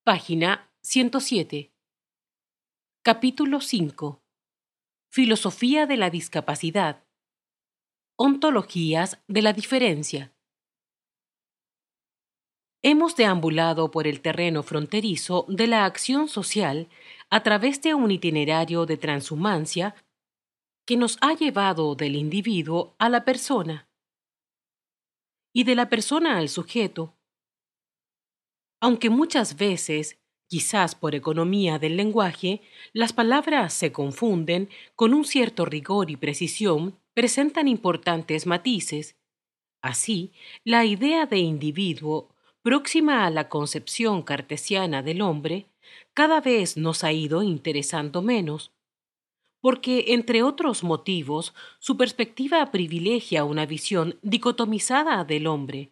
Página 107. Capítulo 5. Filosofía de la discapacidad. Ontologías de la diferencia. Hemos deambulado por el terreno fronterizo de la acción social a través de un itinerario de transhumancia que nos ha llevado del individuo a la persona y de la persona al sujeto. Aunque muchas veces, quizás por economía del lenguaje, las palabras se confunden, con un cierto rigor y precisión presentan importantes matices. Así, la idea de individuo, próxima a la concepción cartesiana del hombre, cada vez nos ha ido interesando menos, porque, entre otros motivos, su perspectiva privilegia una visión dicotomizada del hombre.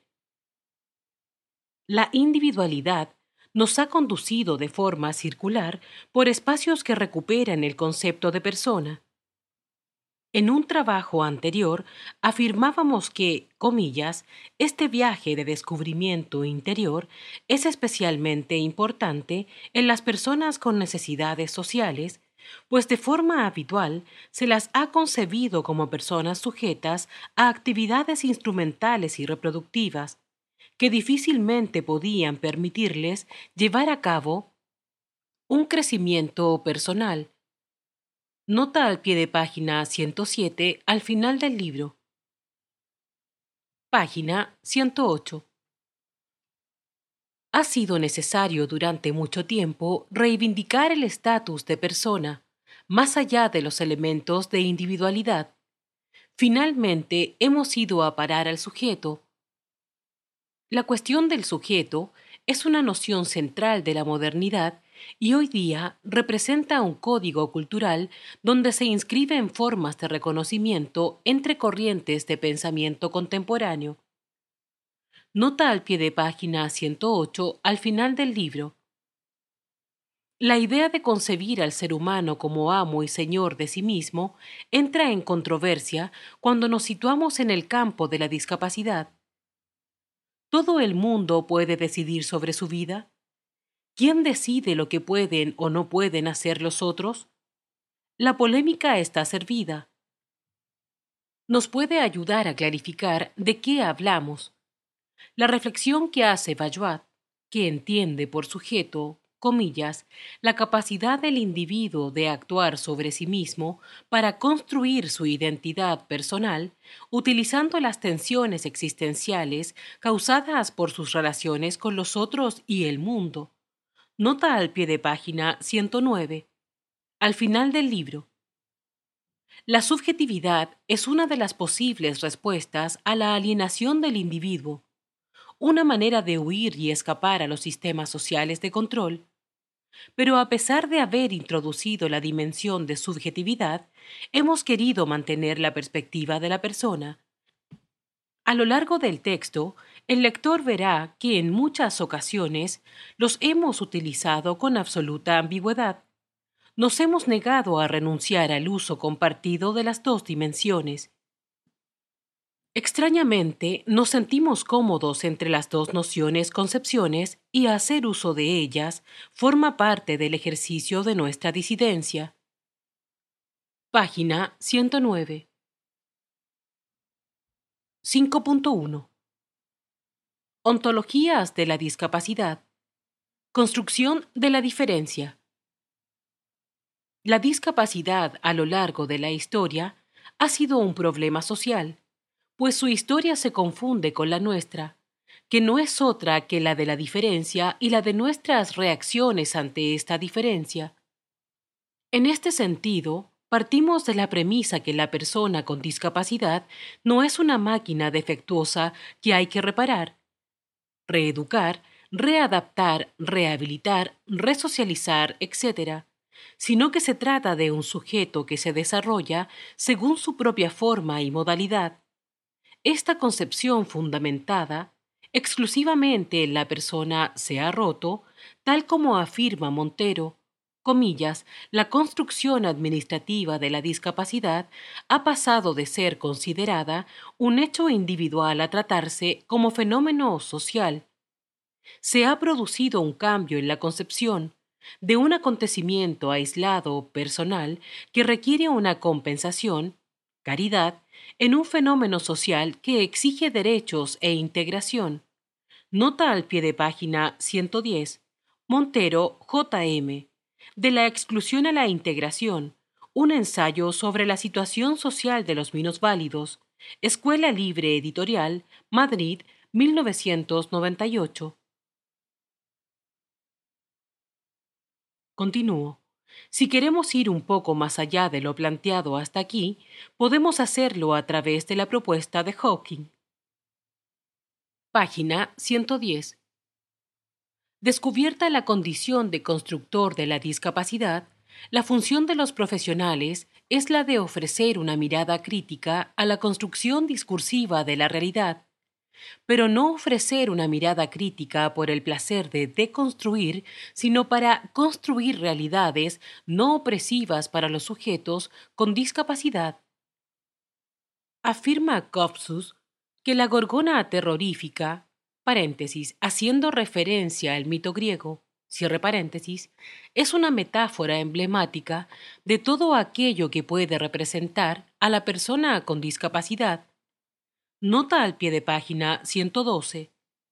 La individualidad nos ha conducido de forma circular por espacios que recuperan el concepto de persona. En un trabajo anterior afirmábamos que, comillas, este viaje de descubrimiento interior es especialmente importante en las personas con necesidades sociales, pues de forma habitual se las ha concebido como personas sujetas a actividades instrumentales y reproductivas, que difícilmente podían permitirles llevar a cabo un crecimiento personal. Nota al pie de página 107 al final del libro. Página 108. Ha sido necesario durante mucho tiempo reivindicar el estatus de persona, más allá de los elementos de individualidad. Finalmente hemos ido a parar al sujeto. La cuestión del sujeto es una noción central de la modernidad y hoy día representa un código cultural donde se inscriben formas de reconocimiento entre corrientes de pensamiento contemporáneo. Nota al pie de página 108 al final del libro. La idea de concebir al ser humano como amo y señor de sí mismo entra en controversia cuando nos situamos en el campo de la discapacidad. ¿Todo el mundo puede decidir sobre su vida? ¿Quién decide lo que pueden o no pueden hacer los otros? La polémica está servida. Nos puede ayudar a clarificar de qué hablamos. La reflexión que hace Bajwat, que entiende por sujeto, comillas, la capacidad del individuo de actuar sobre sí mismo para construir su identidad personal, utilizando las tensiones existenciales causadas por sus relaciones con los otros y el mundo. Nota al pie de página 109. Al final del libro. La subjetividad es una de las posibles respuestas a la alienación del individuo, una manera de huir y escapar a los sistemas sociales de control. Pero a pesar de haber introducido la dimensión de subjetividad, hemos querido mantener la perspectiva de la persona. A lo largo del texto, el lector verá que en muchas ocasiones los hemos utilizado con absoluta ambigüedad. Nos hemos negado a renunciar al uso compartido de las dos dimensiones. Extrañamente, nos sentimos cómodos entre las dos nociones-concepciones y hacer uso de ellas forma parte del ejercicio de nuestra disidencia. Página 109. 5.1. Ontologías de la discapacidad. Construcción de la diferencia. La discapacidad a lo largo de la historia ha sido un problema social, pues su historia se confunde con la nuestra, que no es otra que la de la diferencia y la de nuestras reacciones ante esta diferencia. En este sentido, partimos de la premisa que la persona con discapacidad no es una máquina defectuosa que hay que reparar, reeducar, readaptar, rehabilitar, resocializar, etc., sino que se trata de un sujeto que se desarrolla según su propia forma y modalidad. Esta concepción fundamentada exclusivamente en la persona se ha roto, tal como afirma Montero, comillas, la construcción administrativa de la discapacidad ha pasado de ser considerada un hecho individual a tratarse como fenómeno social. Se ha producido un cambio en la concepción de un acontecimiento aislado personal que requiere una compensación, caridad, en un fenómeno social que exige derechos e integración. Nota al pie de página 110. Montero, J.M. De la exclusión a la integración. Un ensayo sobre la situación social de los minusválidos. Escuela Libre Editorial, Madrid, 1998. Continúo. Si queremos ir un poco más allá de lo planteado hasta aquí, podemos hacerlo a través de la propuesta de Hawking. Página 110. Descubierta la condición de constructor de la discapacidad, la función de los profesionales es la de ofrecer una mirada crítica a la construcción discursiva de la realidad, pero no ofrecer una mirada crítica por el placer de deconstruir, sino para construir realidades no opresivas para los sujetos con discapacidad. Afirma Copsus que la gorgona terrorífica, paréntesis, haciendo referencia al mito griego, cierre paréntesis, es una metáfora emblemática de todo aquello que puede representar a la persona con discapacidad. Nota al pie de página 112.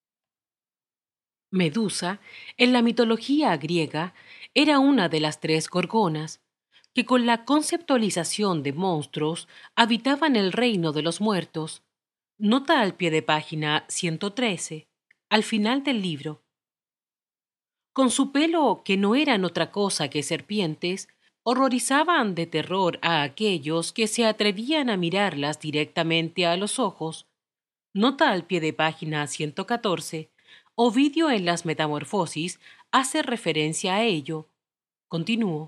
Medusa, en la mitología griega, era una de las tres gorgonas, que con la conceptualización de monstruos habitaban el reino de los muertos. Nota al pie de página 113, al final del libro. Con su pelo, que no eran otra cosa que serpientes, horrorizaban de terror a aquellos que se atrevían a mirarlas directamente a los ojos. Nota al pie de página 114. Ovidio en las Metamorfosis hace referencia a ello. Continúo.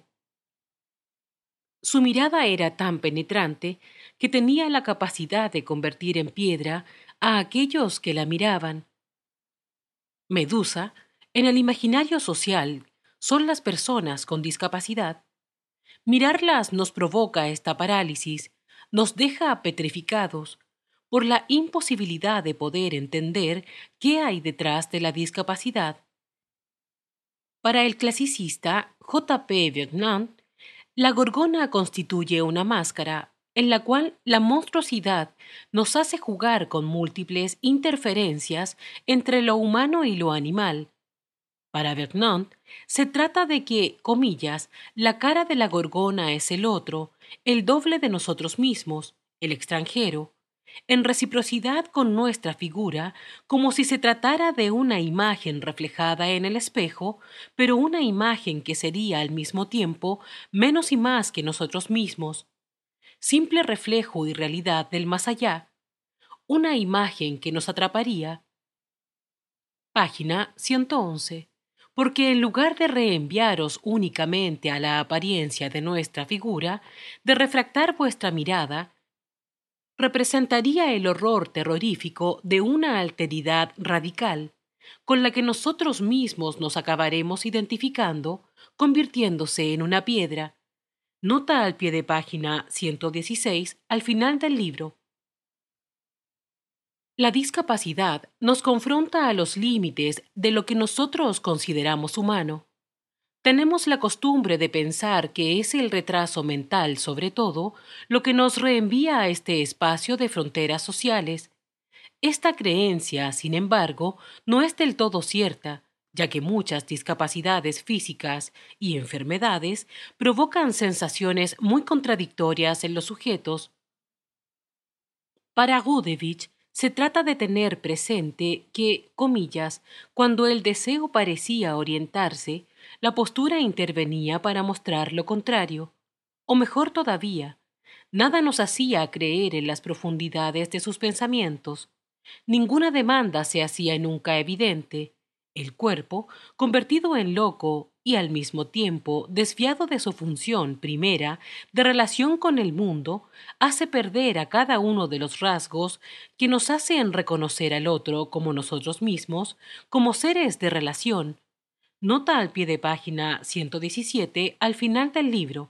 Su mirada era tan penetrante que tenía la capacidad de convertir en piedra a aquellos que la miraban. Medusa, en el imaginario social, son las personas con discapacidad. Mirarlas nos provoca esta parálisis, nos deja petrificados por la imposibilidad de poder entender qué hay detrás de la discapacidad. Para el clasicista J. P. Vignant, la gorgona constituye una máscara en la cual la monstruosidad nos hace jugar con múltiples interferencias entre lo humano y lo animal. Para Vernon, se trata de que, comillas, la cara de la gorgona es el otro, el doble de nosotros mismos, el extranjero, en reciprocidad con nuestra figura, como si se tratara de una imagen reflejada en el espejo, pero una imagen que sería al mismo tiempo menos y más que nosotros mismos, simple reflejo y realidad del más allá, una imagen que nos atraparía. Página 111. Porque en lugar de reenviaros únicamente a la apariencia de nuestra figura, de refractar vuestra mirada, representaría el horror terrorífico de una alteridad radical, con la que nosotros mismos nos acabaremos identificando, convirtiéndose en una piedra. Nota al pie de página 116, al final del libro. La discapacidad nos confronta a los límites de lo que nosotros consideramos humano. Tenemos la costumbre de pensar que es el retraso mental, sobre todo, lo que nos reenvía a este espacio de fronteras sociales. Esta creencia, sin embargo, no es del todo cierta, ya que muchas discapacidades físicas y enfermedades provocan sensaciones muy contradictorias en los sujetos. Para Gudevich, se trata de tener presente que, comillas, cuando el deseo parecía orientarse, la postura intervenía para mostrar lo contrario. O mejor todavía, nada nos hacía creer en las profundidades de sus pensamientos. Ninguna demanda se hacía nunca evidente. El cuerpo, convertido en loco y al mismo tiempo desviado de su función primera de relación con el mundo, hace perder a cada uno de los rasgos que nos hacen reconocer al otro como nosotros mismos, como seres de relación. Nota al pie de página 117 al final del libro.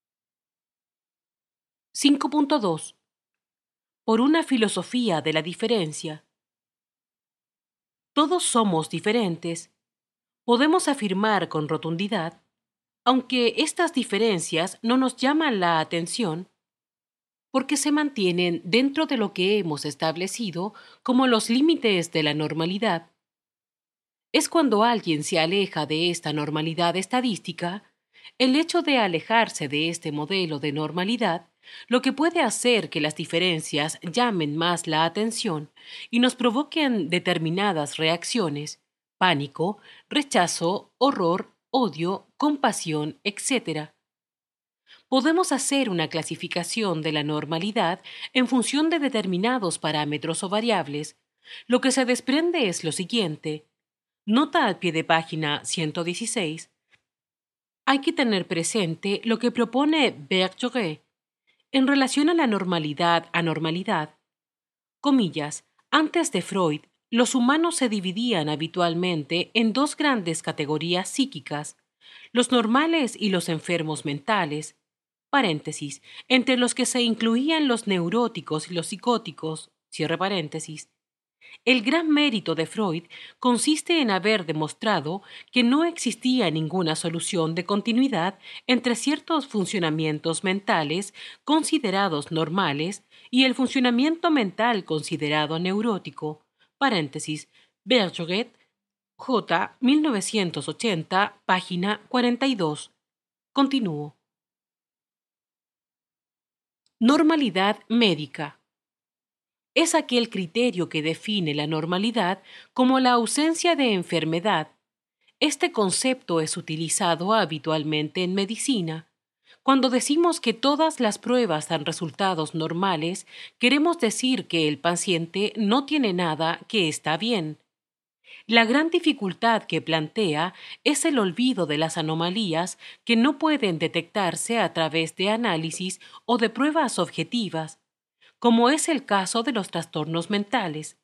5.2. Por una filosofía de la diferencia. Todos somos diferentes. Podemos afirmar con rotundidad, aunque estas diferencias no nos llaman la atención, porque se mantienen dentro de lo que hemos establecido como los límites de la normalidad. Es cuando alguien se aleja de esta normalidad estadística, el hecho de alejarse de este modelo de normalidad, lo que puede hacer que las diferencias llamen más la atención y nos provoquen determinadas reacciones: pánico, rechazo, horror, odio, compasión, etc. Podemos hacer una clasificación de la normalidad en función de determinados parámetros o variables. Lo que se desprende es lo siguiente. Nota al pie de página 116. Hay que tener presente lo que propone Bergeret en relación a la normalidad-anormalidad. Comillas, antes de Freud, los humanos se dividían habitualmente en dos grandes categorías psíquicas, los normales y los enfermos mentales, paréntesis, entre los que se incluían los neuróticos y los psicóticos, cierre paréntesis. El gran mérito de Freud consiste en haber demostrado que no existía ninguna solución de continuidad entre ciertos funcionamientos mentales considerados normales y el funcionamiento mental considerado neurótico. Paréntesis, Bergeret, J. 1980, página 42. Continúo. Normalidad médica. Es aquel criterio que define la normalidad como la ausencia de enfermedad. Este concepto es utilizado habitualmente en medicina. Cuando decimos que todas las pruebas dan resultados normales, queremos decir que el paciente no tiene nada que está bien. La gran dificultad que plantea es el olvido de las anomalías que no pueden detectarse a través de análisis o de pruebas objetivas, como es el caso de los trastornos mentales.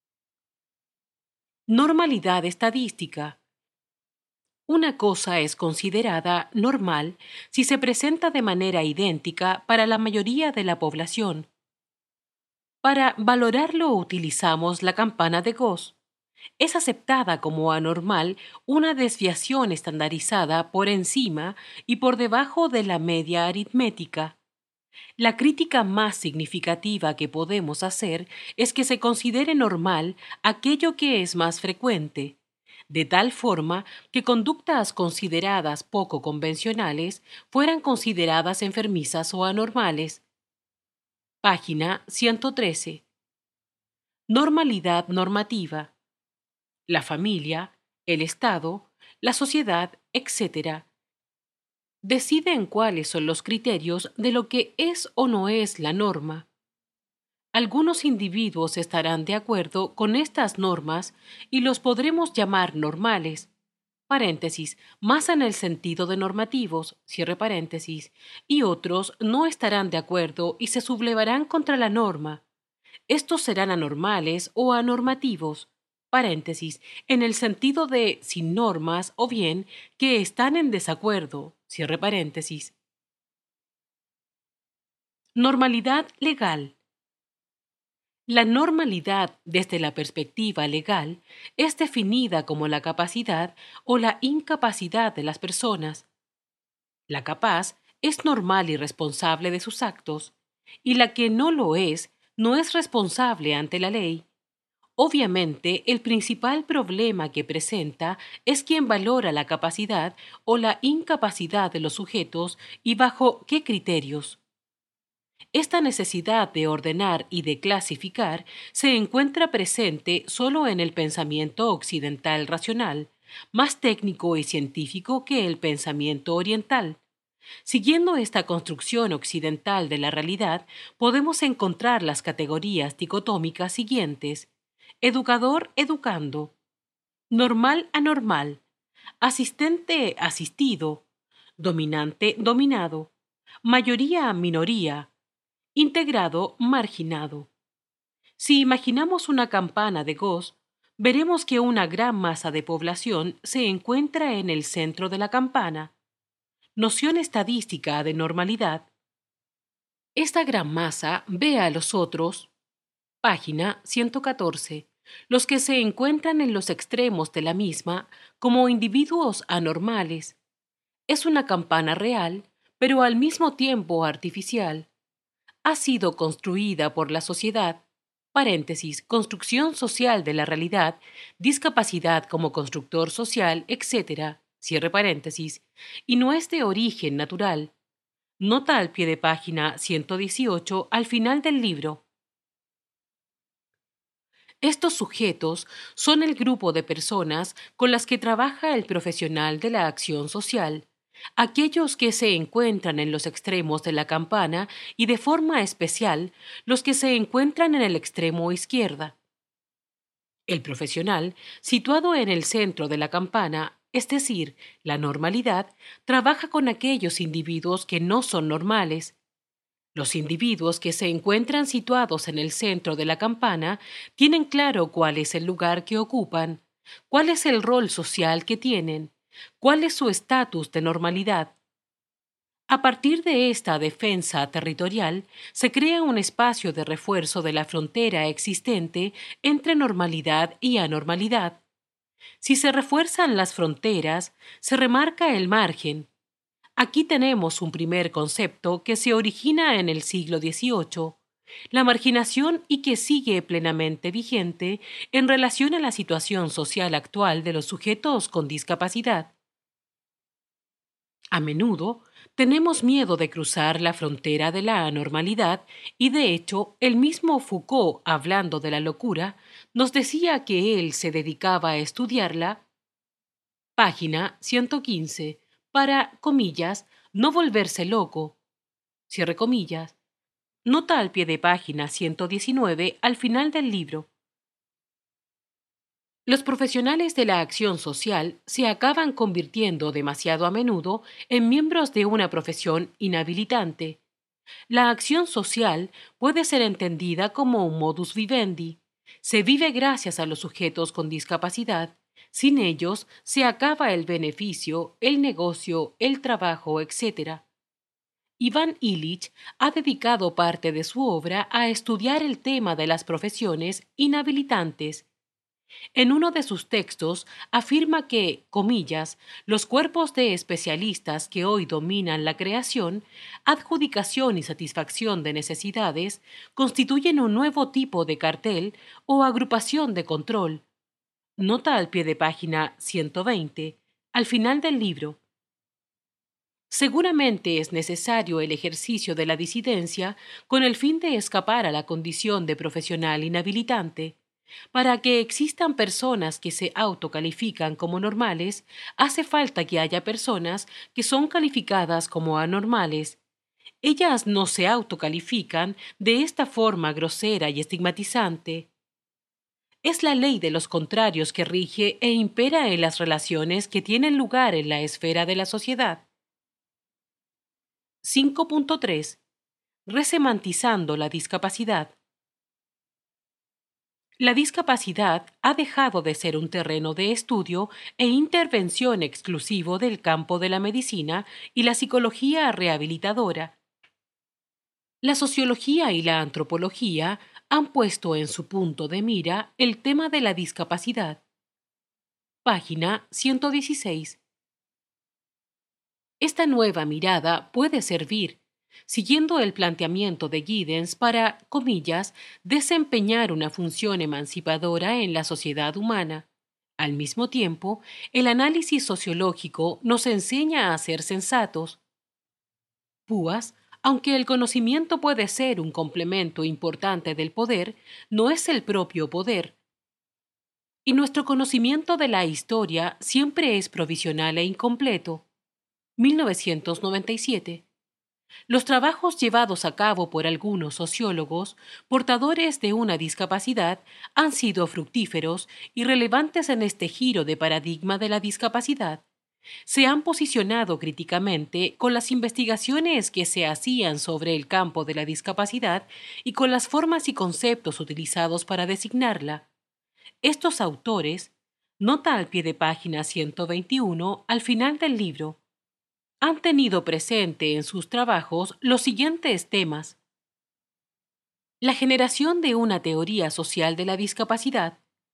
Normalidad estadística. Una cosa es considerada normal si se presenta de manera idéntica para la mayoría de la población. Para valorarlo utilizamos la campana de Gauss. Es aceptada como anormal una desviación estandarizada por encima y por debajo de la media aritmética. La crítica más significativa que podemos hacer es que se considere normal aquello que es más frecuente, de tal forma que conductas consideradas poco convencionales fueran consideradas enfermizas o anormales. Página 113. Normalidad normativa. La familia, el Estado, la sociedad, etc. deciden cuáles son los criterios de lo que es o no es la norma. Algunos individuos estarán de acuerdo con estas normas y los podremos llamar normales, paréntesis, más en el sentido de normativos, cierre paréntesis, y otros no estarán de acuerdo y se sublevarán contra la norma. Estos serán anormales o anormativos, paréntesis, en el sentido de sin normas o bien que están en desacuerdo, cierre paréntesis. Normalidad legal. La normalidad, desde la perspectiva legal, es definida como la capacidad o la incapacidad de las personas. La capaz es normal y responsable de sus actos, y la que no lo es no es responsable ante la ley. Obviamente, el principal problema que presenta es quien valora la capacidad o la incapacidad de los sujetos y bajo qué criterios. Esta necesidad de ordenar y de clasificar se encuentra presente solo en el pensamiento occidental racional, más técnico y científico que el pensamiento oriental. Siguiendo esta construcción occidental de la realidad, podemos encontrar las categorías dicotómicas siguientes: educador, educando; normal, anormal; asistente, asistido; dominante, dominado; mayoría, minoría; integrado, marginado. Si imaginamos una campana de Gauss, veremos que una gran masa de población se encuentra en el centro de la campana. Noción estadística de normalidad. Esta gran masa ve a los otros, página 114, los que se encuentran en los extremos de la misma como individuos anormales. Es una campana real, pero al mismo tiempo artificial. Ha sido construida por la sociedad, paréntesis, construcción social de la realidad, discapacidad como constructor social, etc., cierre paréntesis, y no es de origen natural. Nota al pie de página 118 al final del libro. Estos sujetos son el grupo de personas con las que trabaja el profesional de la acción social, aquellos que se encuentran en los extremos de la campana y de forma especial los que se encuentran en el extremo izquierda. El profesional, situado en el centro de la campana, es decir, la normalidad, trabaja con aquellos individuos que no son normales. Los individuos que se encuentran situados en el centro de la campana tienen claro cuál es el lugar que ocupan, cuál es el rol social que tienen, cuál es su estatus de normalidad. A partir de esta defensa territorial, se crea un espacio de refuerzo de la frontera existente entre normalidad y anormalidad. Si se refuerzan las fronteras, se remarca el margen. Aquí tenemos un primer concepto que se origina en el siglo XVIII, la marginación, y que sigue plenamente vigente en relación a la situación social actual de los sujetos con discapacidad. A menudo tenemos miedo de cruzar la frontera de la anormalidad y, de hecho, el mismo Foucault, hablando de la locura, nos decía que él se dedicaba a estudiarla. Página 115, para, comillas, no volverse loco, cierre comillas. Nota al pie de página 119 al final del libro. Los profesionales de la acción social se acaban convirtiendo demasiado a menudo en miembros de una profesión inhabilitante. La acción social puede ser entendida como un modus vivendi. Se vive gracias a los sujetos con discapacidad. Sin ellos se acaba el beneficio, el negocio, el trabajo, etc. Iván Illich ha dedicado parte de su obra a estudiar el tema de las profesiones inhabilitantes. En uno de sus textos afirma que, comillas, los cuerpos de especialistas que hoy dominan la creación, adjudicación y satisfacción de necesidades constituyen un nuevo tipo de cartel o agrupación de control. Nota al pie de página 120, al final del libro. Seguramente es necesario el ejercicio de la disidencia con el fin de escapar a la condición de profesional inhabilitante. Para que existan personas que se autocalifican como normales, hace falta que haya personas que son calificadas como anormales. Ellas no se autocalifican de esta forma grosera y estigmatizante. Es la ley de los contrarios que rige e impera en las relaciones que tienen lugar en la esfera de la sociedad. 5.3. Resemantizando la discapacidad. La discapacidad ha dejado de ser un terreno de estudio e intervención exclusivo del campo de la medicina y la psicología rehabilitadora. La sociología y la antropología han puesto en su punto de mira el tema de la discapacidad. Página 116. Esta nueva mirada puede servir, siguiendo el planteamiento de Giddens, para, comillas, desempeñar una función emancipadora en la sociedad humana. Al mismo tiempo, el análisis sociológico nos enseña a ser sensatos. Púas, aunque el conocimiento puede ser un complemento importante del poder, no es el propio poder. Y nuestro conocimiento de la historia siempre es provisional e incompleto. 1997. Los trabajos llevados a cabo por algunos sociólogos portadores de una discapacidad han sido fructíferos y relevantes en este giro de paradigma de la discapacidad. Se han posicionado críticamente con las investigaciones que se hacían sobre el campo de la discapacidad y con las formas y conceptos utilizados para designarla. Estos autores, nota al pie de página 121 al final del libro, han tenido presente en sus trabajos los siguientes temas: la generación de una teoría social de la discapacidad,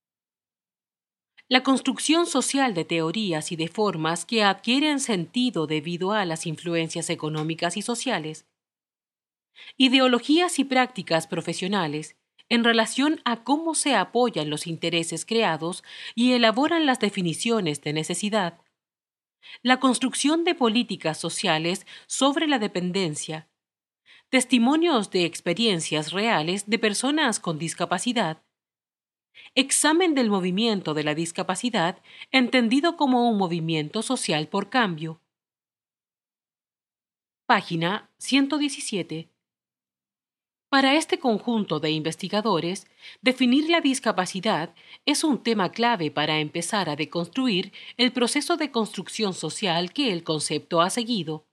La construcción social de teorías y de formas que adquieren sentido debido a las influencias económicas y sociales. Ideologías y prácticas profesionales en relación a cómo se apoyan los intereses creados y elaboran las definiciones de necesidad. La construcción de políticas sociales sobre la dependencia. Testimonios de experiencias reales de personas con discapacidad. Examen del movimiento de la discapacidad, entendido como un movimiento social por cambio. Página 117. Para este conjunto de investigadores, definir la discapacidad es un tema clave para empezar a deconstruir el proceso de construcción social que el concepto ha seguido.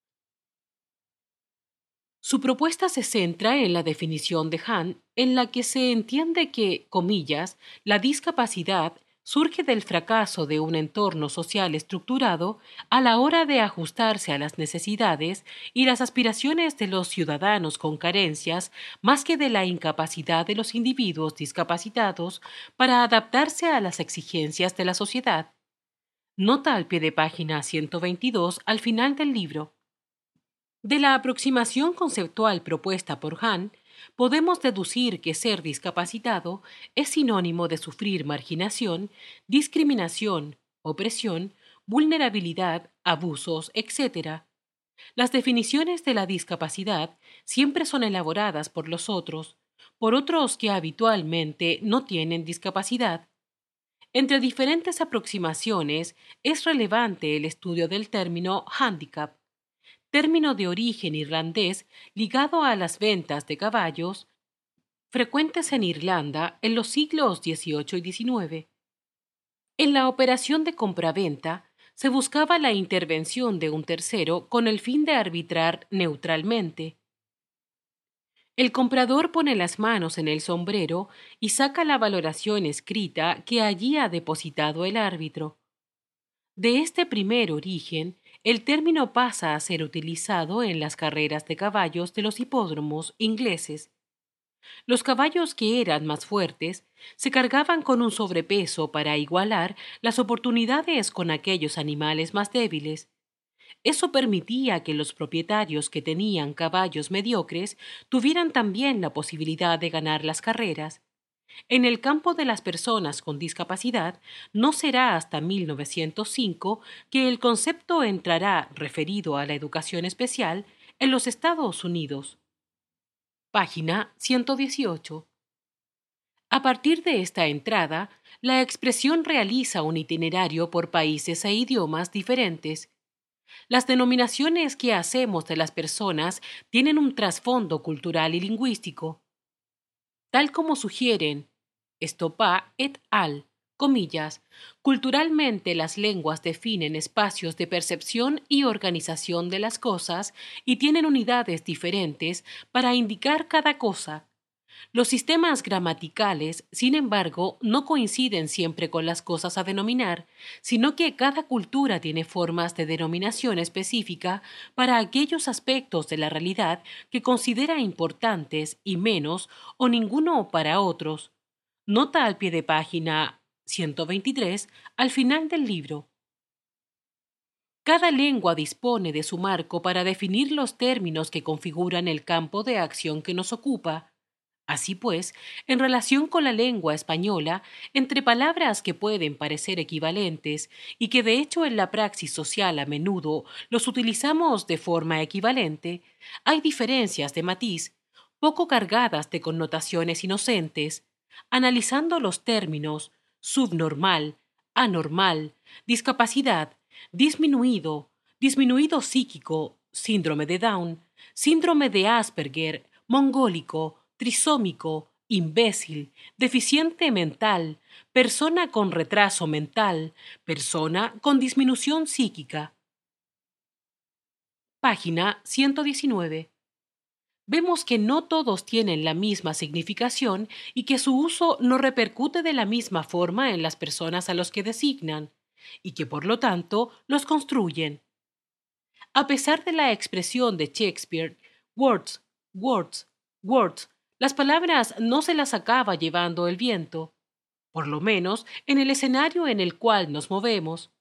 Su propuesta se centra en la definición de Hahn, en la que se entiende que, comillas, la discapacidad surge del fracaso de un entorno social estructurado a la hora de ajustarse a las necesidades y las aspiraciones de los ciudadanos con carencias, más que de la incapacidad de los individuos discapacitados para adaptarse a las exigencias de la sociedad. Nota al pie de página 122 al final del libro. De la aproximación conceptual propuesta por Hahn, podemos deducir que ser discapacitado es sinónimo de sufrir marginación, discriminación, opresión, vulnerabilidad, abusos, etc. Las definiciones de la discapacidad siempre son elaboradas por otros que habitualmente no tienen discapacidad. Entre diferentes aproximaciones es relevante el estudio del término handicap, término de origen irlandés ligado a las ventas de caballos, frecuentes en Irlanda en los siglos XVIII y XIX. En la operación de compraventa se buscaba la intervención de un tercero con el fin de arbitrar neutralmente. El comprador pone las manos en el sombrero y saca la valoración escrita que allí ha depositado el árbitro. De este primer origen, el término pasa a ser utilizado en las carreras de caballos de los hipódromos ingleses. Los caballos que eran más fuertes se cargaban con un sobrepeso para igualar las oportunidades con aquellos animales más débiles. Eso permitía que los propietarios que tenían caballos mediocres tuvieran también la posibilidad de ganar las carreras. En el campo de las personas con discapacidad, no será hasta 1905 que el concepto entrará, referido a la educación especial, en los Estados Unidos. Página 118. A partir de esta entrada, la expresión realiza un itinerario por países e idiomas diferentes. Las denominaciones que hacemos de las personas tienen un trasfondo cultural y lingüístico. Tal como sugieren Estopa et al. Comillas, culturalmente las lenguas definen espacios de percepción y organización de las cosas y tienen unidades diferentes para indicar cada cosa. Los sistemas gramaticales, sin embargo, no coinciden siempre con las cosas a denominar, sino que cada cultura tiene formas de denominación específica para aquellos aspectos de la realidad que considera importantes y menos o ninguno para otros. Nota al pie de página 123 al final del libro. Cada lengua dispone de su marco para definir los términos que configuran el campo de acción que nos ocupa. Así pues, en relación con la lengua española, entre palabras que pueden parecer equivalentes y que de hecho en la praxis social a menudo los utilizamos de forma equivalente, hay diferencias de matiz, poco cargadas de connotaciones inocentes. Analizando los términos subnormal, anormal, discapacidad, disminuido, disminuido psíquico, síndrome de Down, síndrome de Asperger, mongólico, trisómico, imbécil, deficiente mental, persona con retraso mental, persona con disminución psíquica. Página 119. Vemos que no todos tienen la misma significación y que su uso no repercute de la misma forma en las personas a los que designan, y que por lo tanto los construyen. A pesar de la expresión de Shakespeare, words, words, words, las palabras no se las acaba llevando el viento. por lo menos en el escenario en el cual nos movemos.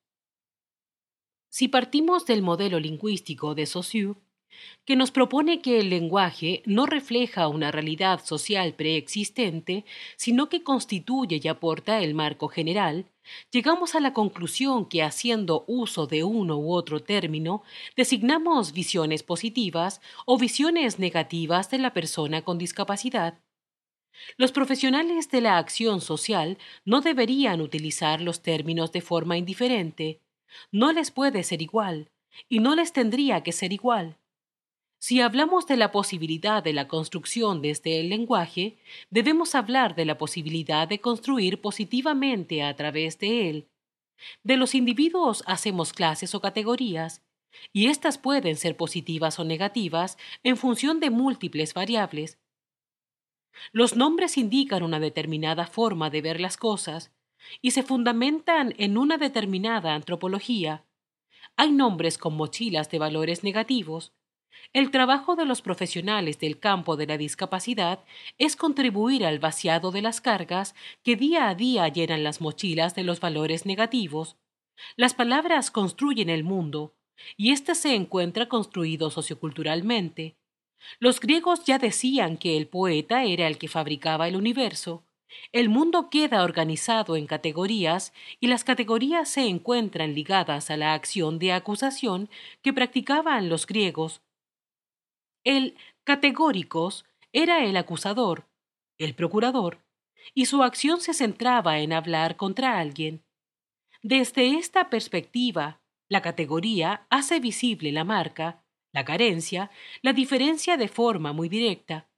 Si partimos del modelo lingüístico de Saussure, que nos propone que el lenguaje no refleja una realidad social preexistente, sino que constituye y aporta el marco general, llegamos a la conclusión que haciendo uso de uno u otro término, designamos visiones positivas o visiones negativas de la persona con discapacidad. Los profesionales de la acción social no deberían utilizar los términos de forma indiferente. No les puede ser igual, y no les tendría que ser igual. Si hablamos de la posibilidad de la construcción desde el lenguaje, debemos hablar de la posibilidad de construir positivamente a través de él. De los individuos hacemos clases o categorías, y éstas pueden ser positivas o negativas en función de múltiples variables. Los nombres indican una determinada forma de ver las cosas y se fundamentan en una determinada antropología. Hay nombres con mochilas de valores negativos. El trabajo de los profesionales del campo de la discapacidad es contribuir al vaciado de las cargas que día a día llenan las mochilas de los valores negativos. Las palabras construyen el mundo, y éste se encuentra construido socioculturalmente. Los griegos ya decían que el poeta era el que fabricaba el universo. El mundo queda organizado en categorías y las categorías se encuentran ligadas a la acción de acusación que practicaban los griegos. El categóricos era el acusador, el procurador, y su acción se centraba en hablar contra alguien. Desde esta perspectiva, la categoría hace visible la marca, la carencia, la diferencia de forma muy directa.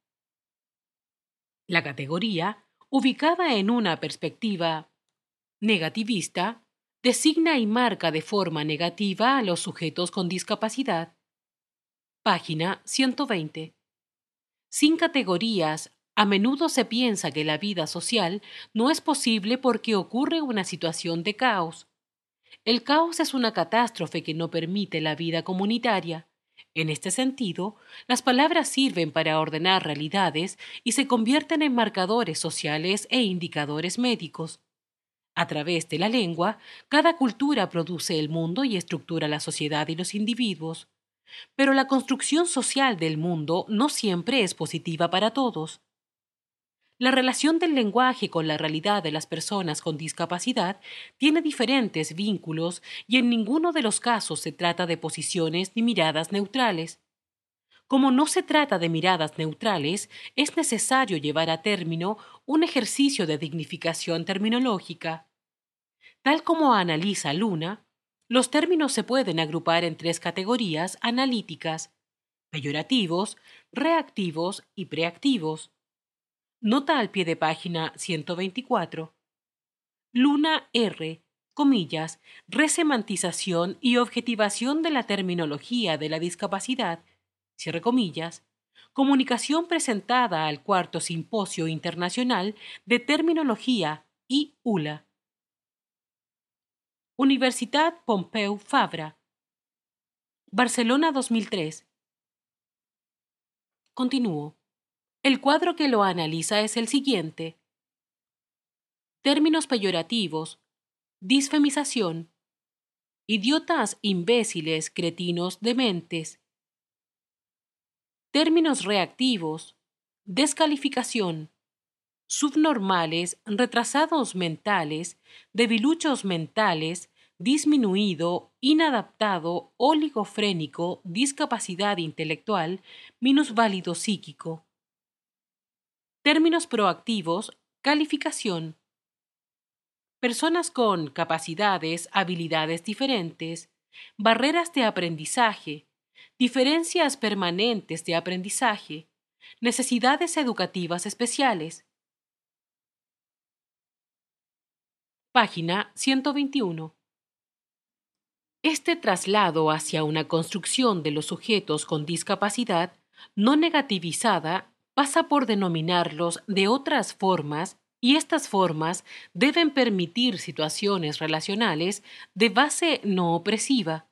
La categoría, ubicada en una perspectiva negativista, designa y marca de forma negativa a los sujetos con discapacidad. Página 120. Sin categorías, a menudo se piensa que la vida social no es posible porque ocurre una situación de caos. El caos es una catástrofe que no permite la vida comunitaria. En este sentido, las palabras sirven para ordenar realidades y se convierten en marcadores sociales e indicadores médicos. A través de la lengua, cada cultura produce el mundo y estructura la sociedad y los individuos. Pero la construcción social del mundo no siempre es positiva para todos. La relación del lenguaje con la realidad de las personas con discapacidad tiene diferentes vínculos y en ninguno de los casos se trata de posiciones ni miradas neutrales. Como no se trata de miradas neutrales, es necesario llevar a término un ejercicio de dignificación terminológica. Tal como analiza Luna, los términos se pueden agrupar en tres categorías analíticas: peyorativos, reactivos y preactivos. Nota al pie de página 124. Luna R, comillas, resemantización y objetivación de la terminología de la discapacidad, cierre comillas, comunicación presentada al Cuarto Simposio Internacional de Terminología (IULA). Universitat Pompeu Fabra. Barcelona 2003. Continúo. El cuadro que lo analiza es el siguiente. Términos peyorativos: disfemización, idiotas, imbéciles, cretinos, dementes. Términos reactivos: descalificación, subnormales, retrasados mentales, debiluchos mentales, disminuido, inadaptado, oligofrénico, discapacidad intelectual, minusválido psíquico. Términos proactivos: calificación. Personas con capacidades, habilidades diferentes, barreras de aprendizaje, diferencias permanentes de aprendizaje, necesidades educativas especiales. Página 121. Este traslado hacia una construcción de los sujetos con discapacidad no negativizada pasa por denominarlos de otras formas, y estas formas deben permitir situaciones relacionales de base no opresiva.